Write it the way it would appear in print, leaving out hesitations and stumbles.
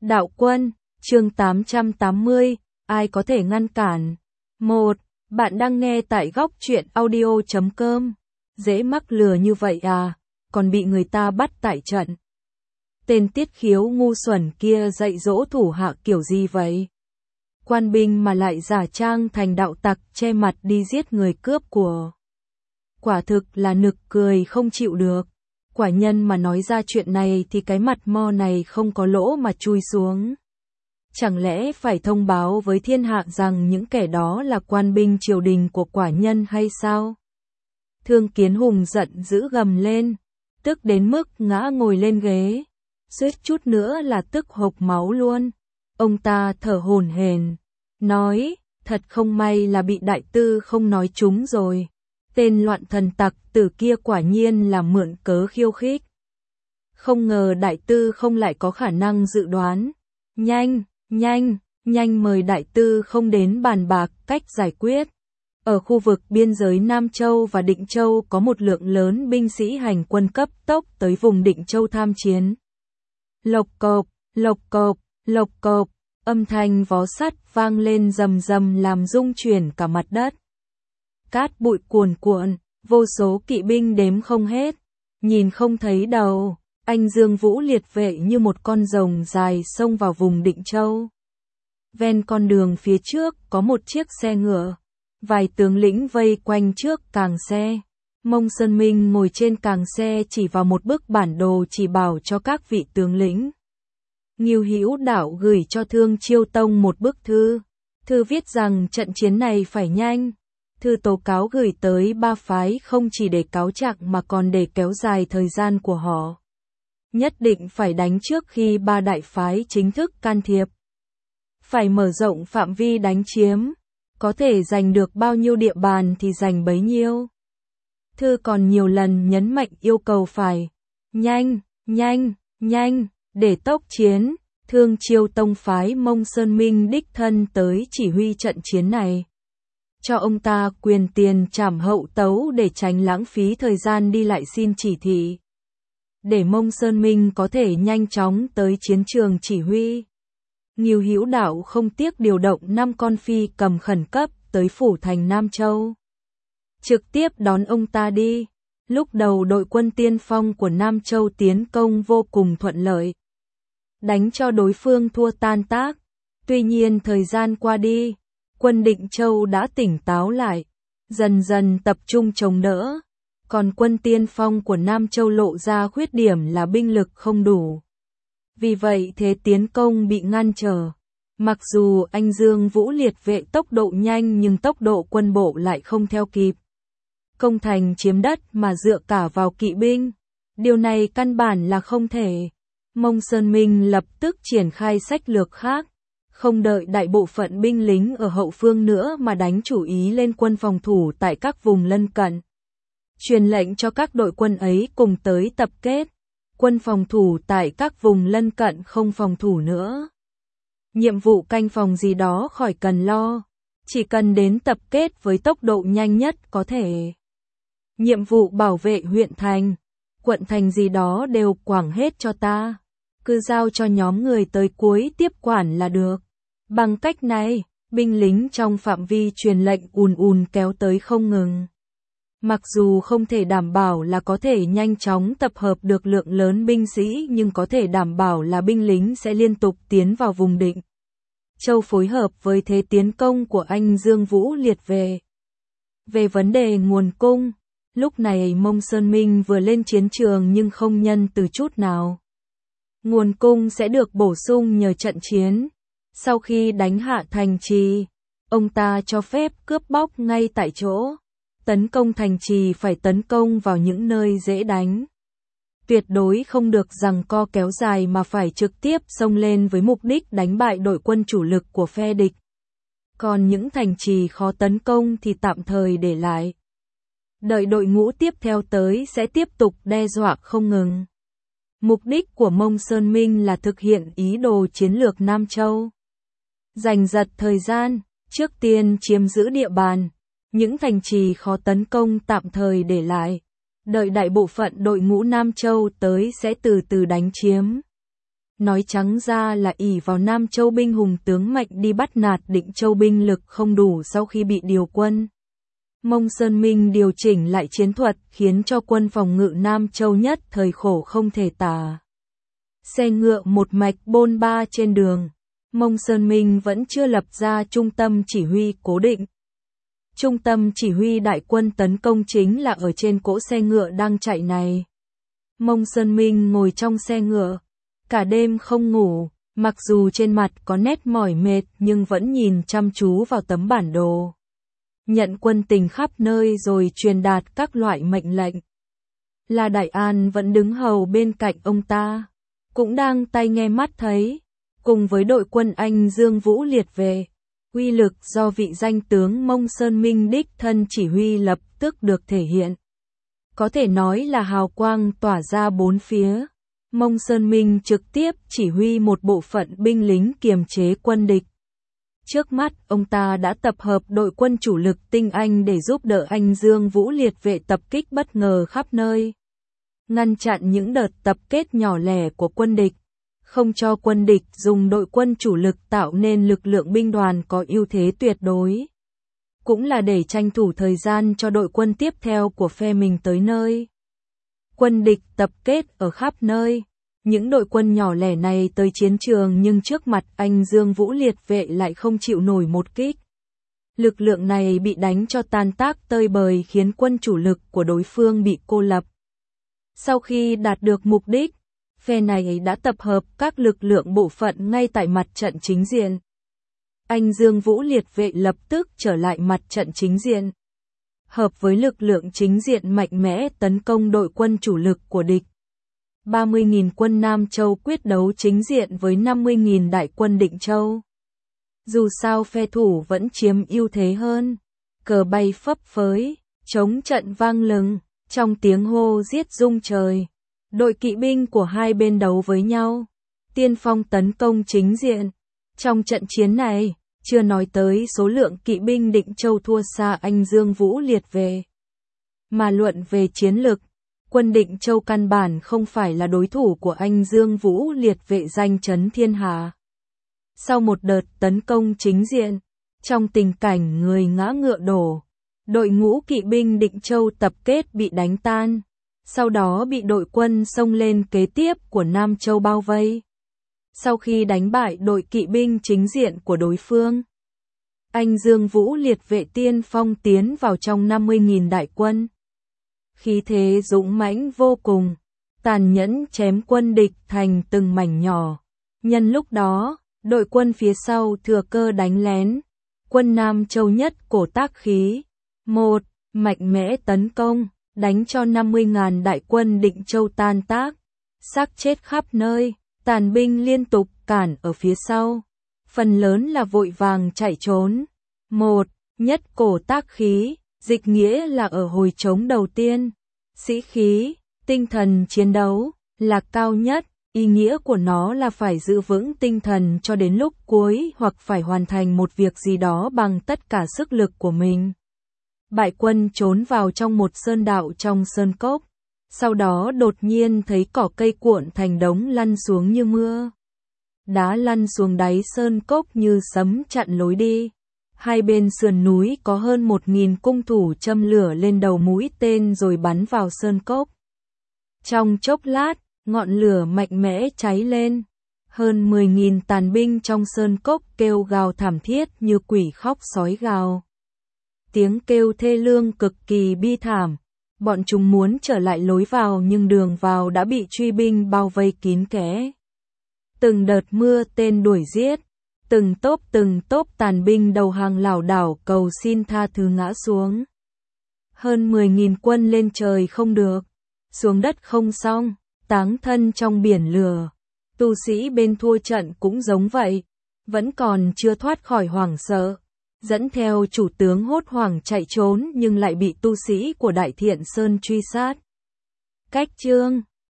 Đạo quân, chương 880, ai có thể ngăn cản? 1. Bạn đang nghe tại góc truyện audio.com. Dễ mắc lừa như vậy à, còn bị người ta bắt tại trận. Tên Tiết Khiếu ngu xuẩn kia dạy dỗ thủ hạ kiểu gì vậy? Quan binh mà lại giả trang thành đạo tặc che mặt đi giết người cướp của. Quả thực là nực cười không chịu được. Quả nhân mà nói ra chuyện này thì cái mặt mo này không có lỗ mà chui xuống. Chẳng lẽ phải thông báo với thiên hạ rằng những kẻ đó là quan binh triều đình của quả nhân hay sao? Thương Kiến Hùng giận dữ gầm lên, tức đến mức ngã ngồi lên ghế, suýt chút nữa là tức hộc máu luôn. Ông ta thở hổn hển, nói, thật không may là bị đại tư không nói trúng rồi. Tên loạn thần tặc tử kia quả nhiên là mượn cớ khiêu khích. Không ngờ đại tư không lại có khả năng dự đoán. Nhanh mời đại tư không đến bàn bạc cách giải quyết. Ở khu vực biên giới Nam Châu và Định Châu có một lượng lớn binh sĩ hành quân cấp tốc tới vùng Định Châu tham chiến. Lộc cộp, âm thanh vó sắt vang lên rầm rầm làm rung chuyển cả mặt đất. Cát bụi cuồn cuộn, vô số kỵ binh đếm không hết, nhìn không thấy đầu, anh Dương Vũ liệt vệ như một con rồng dài xông vào vùng Định Châu. Ven con đường phía trước có một chiếc xe ngựa, vài tướng lĩnh vây quanh trước càng xe. Mông Sơn Minh ngồi trên càng xe chỉ vào một bức bản đồ chỉ bảo cho các vị tướng lĩnh. Ngưu Hữu Đạo gửi cho Thương Chiêu Tông một bức thư. Thư viết rằng trận chiến này phải nhanh. Thư tố cáo gửi tới ba phái không chỉ để cáo trạng mà còn để kéo dài thời gian của họ. Nhất định phải đánh trước khi ba đại phái chính thức can thiệp. Phải mở rộng phạm vi đánh chiếm, có thể giành được bao nhiêu địa bàn thì giành bấy nhiêu. Thư còn nhiều lần nhấn mạnh yêu cầu phải nhanh, để tốc chiến. Thương Chiêu Tông phái Mông Sơn Minh đích thân tới chỉ huy trận chiến này. Cho ông ta quyền tiền trảm hậu tấu để tránh lãng phí thời gian đi lại xin chỉ thị. Để Mông Sơn Minh có thể nhanh chóng tới chiến trường chỉ huy. Ngưu Hữu Đạo không tiếc điều động 5 con phi cầm khẩn cấp tới phủ thành Nam Châu. Trực tiếp đón ông ta đi. Lúc đầu đội quân tiên phong của Nam Châu tiến công vô cùng thuận lợi. Đánh cho đối phương thua tan tác. Tuy nhiên thời gian qua đi, quân Định Châu đã tỉnh táo lại, dần dần tập trung chống đỡ. Còn quân tiên phong của Nam Châu lộ ra khuyết điểm là binh lực không đủ. Vì vậy thế tiến công bị ngăn trở. Mặc dù anh Dương Vũ liệt vệ tốc độ nhanh nhưng tốc độ quân bộ lại không theo kịp. Công thành chiếm đất mà dựa cả vào kỵ binh. Điều này căn bản là không thể. Mông Sơn Minh lập tức triển khai sách lược khác. Không đợi đại bộ phận binh lính ở hậu phương nữa mà đánh chủ ý lên quân phòng thủ tại các vùng lân cận. Truyền lệnh cho các đội quân ấy cùng tới tập kết. Quân phòng thủ tại các vùng lân cận không phòng thủ nữa. Nhiệm vụ canh phòng gì đó khỏi cần lo. Chỉ cần đến tập kết với tốc độ nhanh nhất có thể. Nhiệm vụ bảo vệ huyện thành, quận thành gì đó đều quảng hết cho ta. Cứ giao cho nhóm người tới cuối tiếp quản là được. Bằng cách này, binh lính trong phạm vi truyền lệnh ùn kéo tới không ngừng. Mặc dù không thể đảm bảo là có thể nhanh chóng tập hợp được lượng lớn binh sĩ nhưng có thể đảm bảo là binh lính sẽ liên tục tiến vào vùng Định Châu phối hợp với thế tiến công của anh Dương Vũ liệt về. Về vấn đề nguồn cung, lúc này Mông Sơn Minh vừa lên chiến trường nhưng không nhân từ chút nào. Nguồn cung sẽ được bổ sung nhờ trận chiến. Sau khi đánh hạ thành trì, ông ta cho phép cướp bóc ngay tại chỗ. Tấn công thành trì phải tấn công vào những nơi dễ đánh. Tuyệt đối không được giằng co kéo dài mà phải trực tiếp xông lên với mục đích đánh bại đội quân chủ lực của phe địch. Còn những thành trì khó tấn công thì tạm thời để lại. Đợi đội ngũ tiếp theo tới sẽ tiếp tục đe dọa không ngừng. Mục đích của Mông Sơn Minh là thực hiện ý đồ chiến lược Nam Châu. Giành giật thời gian, trước tiên chiếm giữ địa bàn. Những thành trì khó tấn công tạm thời để lại. Đợi đại bộ phận đội ngũ Nam Châu tới sẽ từ từ đánh chiếm. nói trắng ra là ỷ vào Nam Châu binh hùng tướng mạnh đi bắt nạt Định Châu binh lực không đủ sau khi bị điều quân. Mông Sơn Minh điều chỉnh lại chiến thuật khiến cho quân phòng ngự Nam Châu nhất thời khổ không thể tả. Xe ngựa một mạch bôn ba trên đường, Mông Sơn Minh vẫn chưa lập ra trung tâm chỉ huy cố định. Trung tâm chỉ huy đại quân tấn công chính là ở trên cỗ xe ngựa đang chạy này. Mông Sơn Minh ngồi trong xe ngựa, cả đêm không ngủ, mặc dù trên mặt có nét mỏi mệt nhưng vẫn nhìn chăm chú vào tấm bản đồ. Nhận quân tình khắp nơi rồi truyền đạt các loại mệnh lệnh. La Đại An vẫn đứng hầu bên cạnh ông ta, cũng đang tai nghe mắt thấy, cùng với đội quân Anh Dương Vũ liệt về. Uy lực do vị danh tướng Mông Sơn Minh đích thân chỉ huy lập tức được thể hiện. Có thể nói là hào quang tỏa ra bốn phía. Mông Sơn Minh trực tiếp chỉ huy một bộ phận binh lính kiềm chế quân địch. Trước mắt, ông ta đã tập hợp đội quân chủ lực tinh Anh để giúp đỡ Anh Dương Vũ liệt vệ tập kích bất ngờ khắp nơi. Ngăn chặn những đợt tập kết nhỏ lẻ của quân địch. Không cho quân địch dùng đội quân chủ lực tạo nên lực lượng binh đoàn có ưu thế tuyệt đối. Cũng là để tranh thủ thời gian cho đội quân tiếp theo của phe mình tới nơi. Quân địch tập kết ở khắp nơi. Những đội quân nhỏ lẻ này tới chiến trường nhưng trước mặt Anh Dương Vũ liệt vệ lại không chịu nổi một kích. Lực lượng này bị đánh cho tan tác tơi bời khiến quân chủ lực của đối phương bị cô lập. Sau khi đạt được mục đích, phe này đã tập hợp các lực lượng bộ phận ngay tại mặt trận chính diện. Anh Dương Vũ liệt vệ lập tức trở lại mặt trận chính diện. Hợp với lực lượng chính diện mạnh mẽ tấn công đội quân chủ lực của địch. 30.000 quân Nam Châu quyết đấu chính diện với 50.000 đại quân Định Châu. Dù sao phe thủ vẫn chiếm ưu thế hơn. Cờ bay phấp phới, chống trận vang lừng, trong tiếng hô giết rung trời. Đội kỵ binh của hai bên đấu với nhau. Tiên phong tấn công chính diện. Trong trận chiến này, chưa nói tới số lượng kỵ binh Định Châu thua xa Anh Dương Vũ liệt về. Mà luận về chiến lực, quân Định Châu căn bản không phải là đối thủ của Anh Dương Vũ liệt vệ danh chấn thiên hạ. Sau một đợt tấn công chính diện, trong tình cảnh người ngã ngựa đổ, đội ngũ kỵ binh Định Châu tập kết bị đánh tan, sau đó bị đội quân xông lên kế tiếp của Nam Châu bao vây. Sau khi đánh bại đội kỵ binh chính diện của đối phương, Anh Dương Vũ liệt vệ tiên phong tiến vào trong 50.000 đại quân. Khí thế dũng mãnh vô cùng, tàn nhẫn chém quân địch thành từng mảnh nhỏ. Nhân lúc đó, đội quân phía sau thừa cơ đánh lén. Quân Nam Châu nhất cổ tác khí. Một, mạnh mẽ tấn công, đánh cho 50.000 đại quân Định Châu tan tác. Xác chết khắp nơi, tàn binh liên tục cản ở phía sau. Phần lớn là vội vàng chạy trốn. Một, nhất cổ tác khí. Dịch nghĩa là ở hồi chống đầu tiên, sĩ khí, tinh thần chiến đấu là cao nhất, ý nghĩa của nó là phải giữ vững tinh thần cho đến lúc cuối hoặc phải hoàn thành một việc gì đó bằng tất cả sức lực của mình. Bại quân trốn vào trong một sơn đạo trong sơn cốc, sau đó đột nhiên thấy cỏ cây cuộn thành đống lăn xuống như mưa. Đá lăn xuống đáy sơn cốc như sấm chặn lối đi. Hai bên sườn núi có hơn 1.000 cung thủ châm lửa lên đầu mũi tên rồi bắn vào sơn cốc. Trong chốc lát, ngọn lửa mạnh mẽ cháy lên. Hơn 10.000 tàn binh trong sơn cốc kêu gào thảm thiết như quỷ khóc sói gào. Tiếng kêu thê lương cực kỳ bi thảm. Bọn chúng muốn trở lại lối vào nhưng đường vào đã bị truy binh bao vây kín kẽ. Từng đợt mưa tên đuổi giết. Từng tốp tàn binh đầu hàng lảo đảo cầu xin tha thứ ngã xuống. Hơn 10.000 quân lên trời không được, xuống đất không xong, táng thân trong biển lửa. Tu sĩ bên thua trận cũng giống vậy, vẫn còn chưa thoát khỏi hoảng sợ, dẫn theo chủ tướng hốt hoảng chạy trốn nhưng lại bị tu sĩ của Đại Thiện Sơn truy sát. Cách chương